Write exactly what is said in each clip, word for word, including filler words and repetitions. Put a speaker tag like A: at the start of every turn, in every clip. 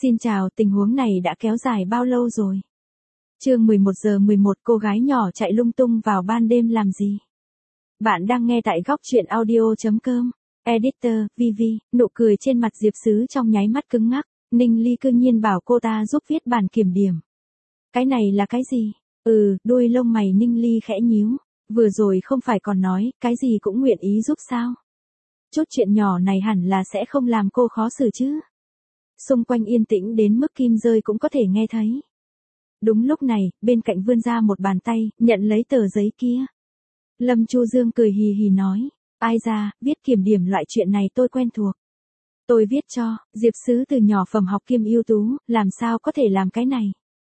A: Xin chào, tình huống này đã kéo dài bao lâu rồi? Chương mười một giờ mười một, cô gái nhỏ chạy lung tung vào ban đêm làm gì? Bạn đang nghe tại góc truyện audio chấm com. Editor, Vivi, nụ cười trên mặt Diệp Sứ trong nháy mắt cứng ngắc, Ninh Ly cương nhiên bảo cô ta giúp viết bản kiểm điểm. Cái này là cái gì? Ừ, đuôi lông mày Ninh Ly khẽ nhíu, vừa rồi không phải còn nói, cái gì cũng nguyện ý giúp sao? Chút chuyện nhỏ này hẳn là sẽ không làm cô khó xử chứ? Xung quanh yên tĩnh đến mức kim rơi cũng có thể nghe thấy. Đúng lúc này, bên cạnh vươn ra một bàn tay, nhận lấy tờ giấy kia. Lâm Chu Dương cười hì hì nói, ai ra, viết kiểm điểm loại chuyện này tôi quen thuộc. Tôi viết cho, Diệp Sứ từ nhỏ phẩm học kiêm ưu tú, làm sao có thể làm cái này.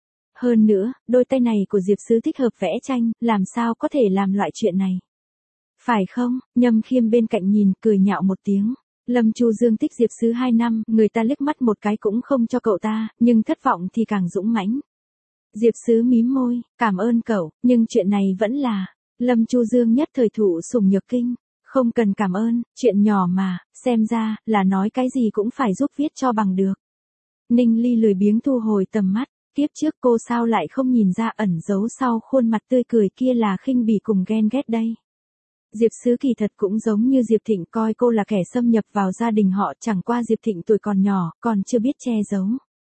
A: Hơn nữa, đôi tay này của Diệp Sứ thích hợp vẽ tranh, làm sao có thể làm loại chuyện này. Phải không? Nhâm Khiêm bên cạnh nhìn, cười nhạo một tiếng. Lâm Chu Dương thích Diệp Sứ hai năm, người ta liếc mắt một cái cũng không cho cậu ta, nhưng thất vọng thì càng dũng mãnh. Diệp Sứ mím môi, cảm ơn cậu, nhưng chuyện này vẫn là, Lâm Chu Dương nhất thời thụ sủng nhược kinh, không cần cảm ơn, chuyện nhỏ mà, xem ra, là nói cái gì cũng phải giúp viết cho bằng được. Ninh Ly lười biếng thu hồi tầm mắt, tiếp trước cô sao lại không nhìn ra ẩn giấu sau khuôn mặt tươi cười kia là khinh bỉ cùng ghen ghét đây. Diệp Sứ kỳ thật cũng giống như Diệp Thịnh coi cô là kẻ xâm nhập vào gia đình họ, chẳng qua Diệp Thịnh tuổi còn nhỏ, còn chưa biết che giấu.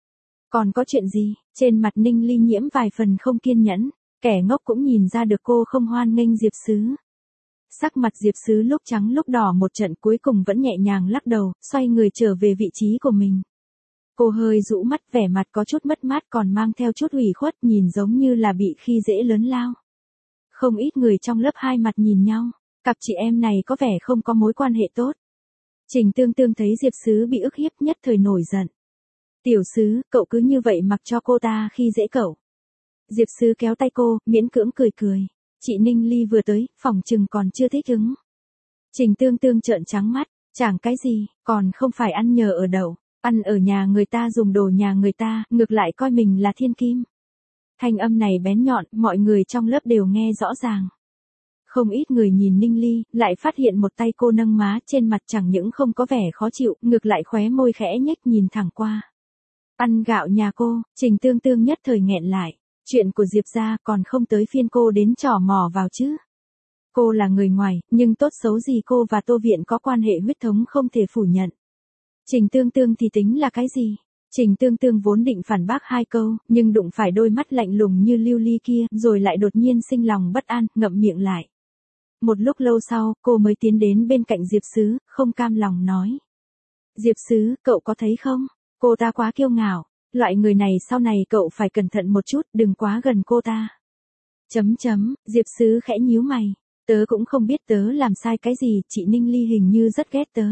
A: Còn có chuyện gì? Trên mặt Ninh Ly nhiễm vài phần không kiên nhẫn, kẻ ngốc cũng nhìn ra được cô không hoan nghênh Diệp Sứ. Sắc mặt Diệp Sứ lúc trắng lúc đỏ một trận cuối cùng vẫn nhẹ nhàng lắc đầu, xoay người trở về vị trí của mình. Cô hơi rũ mắt, vẻ mặt có chút mất mát còn mang theo chút ủy khuất, nhìn giống như là bị khi dễ lớn lao. Không ít người trong lớp hai mặt nhìn nhau. Cặp chị em này có vẻ không có mối quan hệ tốt. Trình Tương Tương thấy Diệp Sứ bị ức hiếp nhất thời nổi giận. Tiểu Sứ, cậu cứ như vậy mặc cho cô ta khi dễ cậu. Diệp Sứ kéo tay cô, miễn cưỡng cười cười. Chị Ninh Ly vừa tới, phòng chừng còn chưa thích ứng. Trình Tương Tương trợn trắng mắt, chẳng cái gì, còn không phải ăn nhờ ở đậu, ăn ở nhà người ta dùng đồ nhà người ta, ngược lại coi mình là thiên kim. Thanh âm này bén nhọn, mọi người trong lớp đều nghe rõ ràng. Không ít người nhìn Ninh Ly, lại phát hiện một tay cô nâng má, trên mặt chẳng những không có vẻ khó chịu, ngược lại khóe môi khẽ nhếch nhìn thẳng qua. Ăn gạo nhà cô, Trình Tương Tương nhất thời nghẹn lại, chuyện của Diệp gia còn không tới phiên cô đến trò mò vào chứ. Cô là người ngoài, nhưng tốt xấu gì cô và Tô Viện có quan hệ huyết thống không thể phủ nhận. Trình Tương Tương thì tính là cái gì? Trình Tương Tương vốn định phản bác hai câu, nhưng đụng phải đôi mắt lạnh lùng như lưu ly kia, rồi lại đột nhiên sinh lòng bất an, ngậm miệng lại. Một lúc lâu sau, cô mới tiến đến bên cạnh Diệp Sứ, không cam lòng nói. Diệp Sứ, cậu có thấy không? Cô ta quá kiêu ngạo, loại người này sau này cậu phải cẩn thận một chút, đừng quá gần cô ta. Chấm chấm, Diệp Sứ khẽ nhíu mày, tớ cũng không biết tớ làm sai cái gì, chị Ninh Ly hình như rất ghét tớ.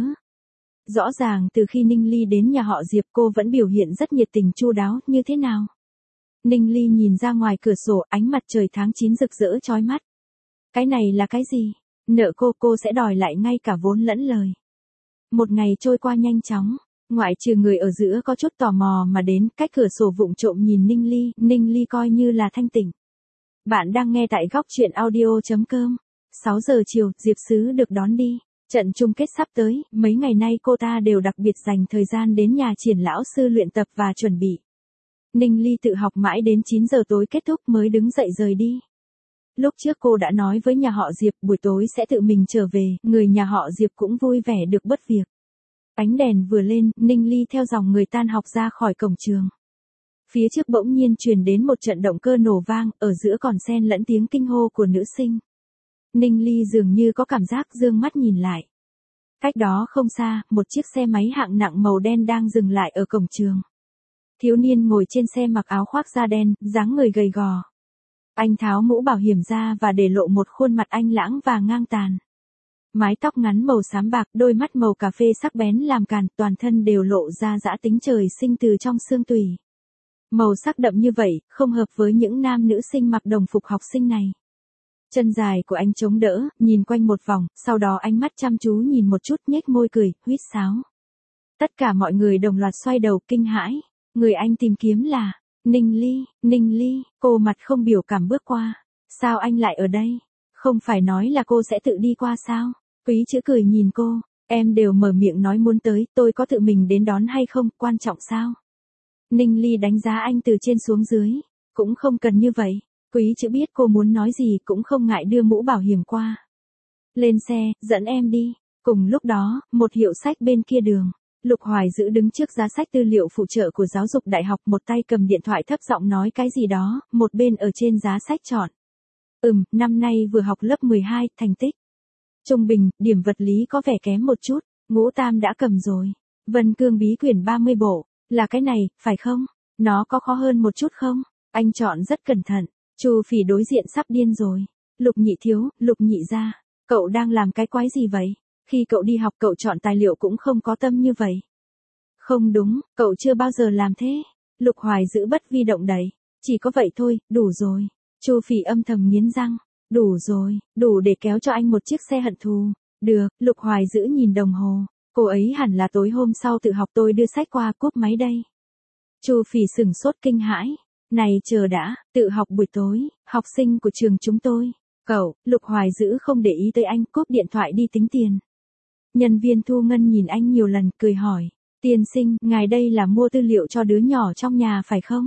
A: Rõ ràng từ khi Ninh Ly đến nhà họ Diệp cô vẫn biểu hiện rất nhiệt tình chu đáo, như thế nào? Ninh Ly nhìn ra ngoài cửa sổ, ánh mặt trời tháng chín rực rỡ chói mắt. Cái này là cái gì? Nợ cô cô sẽ đòi lại ngay cả vốn lẫn lời. Một ngày trôi qua nhanh chóng, ngoại trừ người ở giữa có chút tò mò mà đến cách cửa sổ vụng trộm nhìn Ninh Ly, Ninh Ly coi như là thanh tỉnh. Bạn đang nghe tại góc truyện audio chấm com. sáu giờ chiều, Diệp Sứ được đón đi. Trận chung kết sắp tới, mấy ngày nay cô ta đều đặc biệt dành thời gian đến nhà Triển lão sư luyện tập và chuẩn bị. Ninh Ly tự học mãi đến chín giờ tối kết thúc mới đứng dậy rời đi. Lúc trước cô đã nói với nhà họ Diệp buổi tối sẽ tự mình trở về, người nhà họ Diệp cũng vui vẻ được bớt việc. Ánh đèn vừa lên, Ninh Ly theo dòng người tan học ra khỏi cổng trường. Phía trước bỗng nhiên truyền đến một trận động cơ nổ vang, ở giữa còn xen lẫn tiếng kinh hô của nữ sinh. Ninh Ly dường như có cảm giác dương mắt nhìn lại. Cách đó không xa, một chiếc xe máy hạng nặng màu đen đang dừng lại ở cổng trường. Thiếu niên ngồi trên xe mặc áo khoác da đen, dáng người gầy gò. Anh tháo mũ bảo hiểm ra và để lộ một khuôn mặt anh lãng và ngang tàn. Mái tóc ngắn màu xám bạc, đôi mắt màu cà phê sắc bén làm càn, toàn thân đều lộ ra dã tính trời sinh từ trong xương tủy. Màu sắc đậm như vậy, không hợp với những nam nữ sinh mặc đồng phục học sinh này. Chân dài của anh chống đỡ, nhìn quanh một vòng, sau đó ánh mắt chăm chú nhìn một chút, nhếch môi cười, huýt sáo. Tất cả mọi người đồng loạt xoay đầu kinh hãi, người anh tìm kiếm là Ninh Ly, Ninh Ly, cô mặt không biểu cảm bước qua. Sao anh lại ở đây? Không phải nói là cô sẽ tự đi qua sao? Quý chữ cười nhìn cô, em đều mở miệng nói muốn tới, tôi có tự mình đến đón hay không, quan trọng sao? Ninh Ly đánh giá anh từ trên xuống dưới. Cũng không cần như vậy. Quý chữ biết cô muốn nói gì cũng không ngại đưa mũ bảo hiểm qua. Lên xe, dẫn em đi. Cùng lúc đó, một hiệu sách bên kia đường. Lục Hoài Dữ đứng trước giá sách tư liệu phụ trợ của giáo dục đại học, một tay cầm điện thoại thấp giọng nói cái gì đó, một bên ở trên giá sách chọn. Ừm, năm nay vừa học lớp mười hai, thành tích trung bình, điểm vật lý có vẻ kém một chút, ngũ tam đã cầm rồi. Vân Cương bí quyển ba mươi bộ, là cái này, phải không? Nó có khó hơn một chút không? Anh chọn rất cẩn thận. Chu Phỉ đối diện sắp điên rồi. Lục Nhị thiếu, Lục Nhị gia, cậu đang làm cái quái gì vậy? Khi cậu đi học cậu chọn tài liệu cũng không có tâm như vậy. Không đúng, cậu chưa bao giờ làm thế. Lục Hoài Dữ bất vi động đậy. Chỉ có vậy thôi, đủ rồi. Chu Phỉ âm thầm nghiến răng. Đủ rồi, đủ để kéo cho anh một chiếc xe hận thù. Được, Lục Hoài Dữ nhìn đồng hồ. Cô ấy hẳn là tối hôm sau tự học, tôi đưa sách qua, cúp máy đây. Chu Phỉ sửng sốt kinh hãi. Này chờ đã, tự học buổi tối, học sinh của trường chúng tôi. Cậu, Lục Hoài Dữ không để ý tới anh, cúp điện thoại đi tính tiền. Nhân viên thu ngân nhìn anh nhiều lần, cười hỏi. Tiên sinh, ngài đây là mua tư liệu cho đứa nhỏ trong nhà phải không?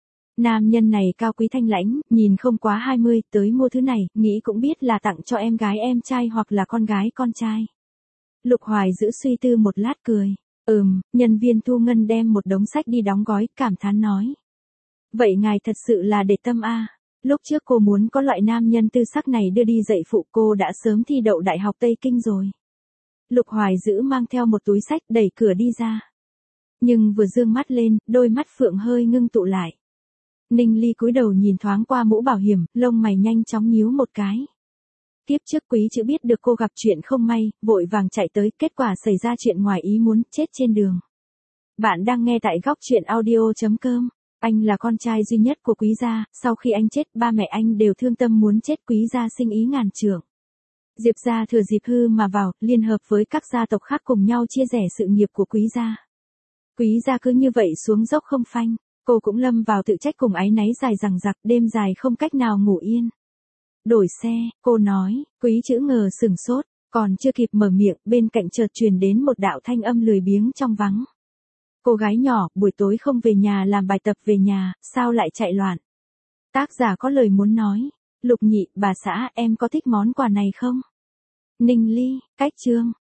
A: Nam nhân này cao quý thanh lãnh, nhìn không quá hai mươi, tới mua thứ này, nghĩ cũng biết là tặng cho em gái em trai hoặc là con gái con trai. Lục Hoài Dữ suy tư một lát cười. Ừm, nhân viên thu ngân đem một đống sách đi đóng gói, cảm thán nói. Vậy ngài thật sự là để tâm a. Lúc trước cô muốn có loại nam nhân tư sắc này đưa đi dạy phụ, cô đã sớm thi đậu Đại học Tây Kinh rồi. Lục Hoài Dữ mang theo một túi sách, đẩy cửa đi ra. Nhưng vừa dương mắt lên, đôi mắt phượng hơi ngưng tụ lại. Ninh Ly cúi đầu nhìn thoáng qua mũ bảo hiểm, lông mày nhanh chóng nhíu một cái. Tiếp trước Quý chữ biết được cô gặp chuyện không may, vội vàng chạy tới, kết quả xảy ra chuyện ngoài ý muốn, chết trên đường. Bạn đang nghe tại góc truyện audio chấm com. Anh là con trai duy nhất của Quý gia, sau khi anh chết, ba mẹ anh đều thương tâm muốn chết, Quý gia sinh ý ngàn trượng. Diệp gia thừa dịp hư mà vào, liên hợp với các gia tộc khác cùng nhau chia rẽ sự nghiệp của Quý gia. Quý gia cứ như vậy xuống dốc không phanh, cô cũng lâm vào tự trách cùng áy náy dài dằng dặc, đêm dài không cách nào ngủ yên. Đổi xe, cô nói. Quý chữ ngờ sửng sốt, còn chưa kịp mở miệng, bên cạnh chợt truyền đến một đạo thanh âm lười biếng trong vắng. Cô gái nhỏ, buổi tối không về nhà làm bài tập về nhà, sao lại chạy loạn? Tác giả có lời muốn nói. Lục Nhị, bà xã, em có thích món quà này không? Ninh Ly, cách chương.